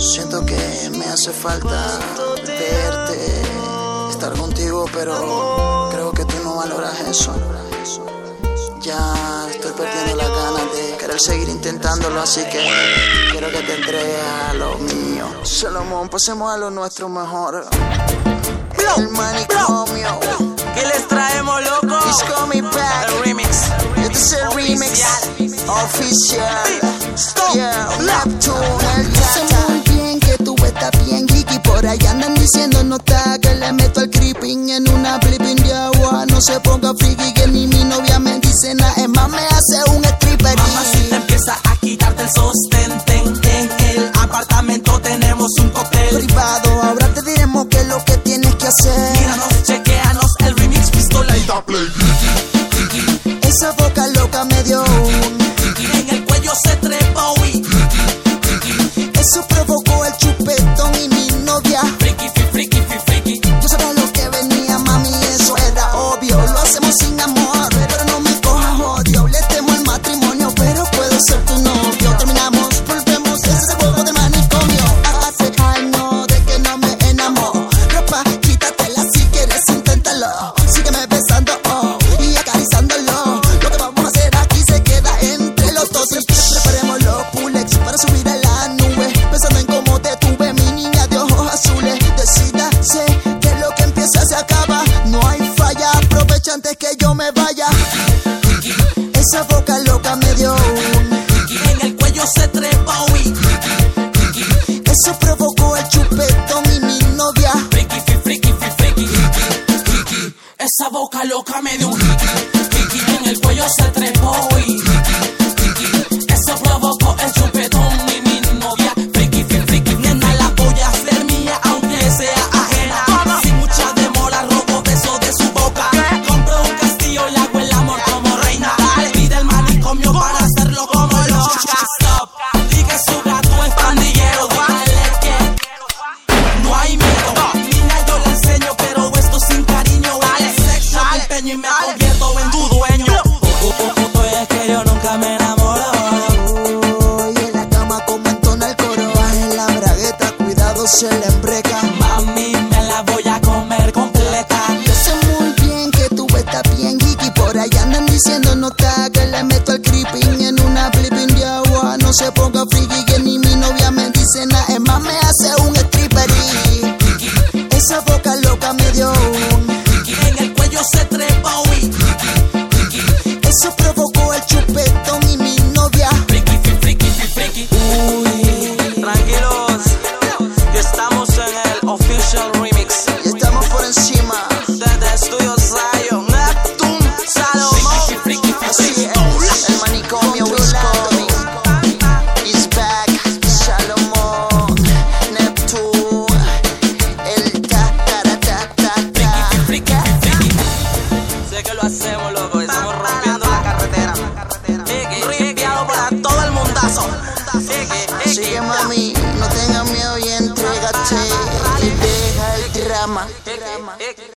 Siento que me hace falta verte, estar contigo, pero creo que tú no valoras eso. Ya estoy perdiendo las ganas de querer seguir intentándolo, así que quiero que te entregues a lo mío. Salomón, pasemos a lo nuestro mejor. El manicomio. ¿Qué les traemos, loco? It's coming back. El remix. Este es el remix oficial. Yeah, Neptune, el Sé muy bien que tú estás bien geeky. Por ahí andan diciendo nota que le meto al creeping en una flipping de agua. No se ponga friki que ni mi novia me dice nada. Es más, me hace un stripper. Mamá, si te empieza a quitarte el sostén,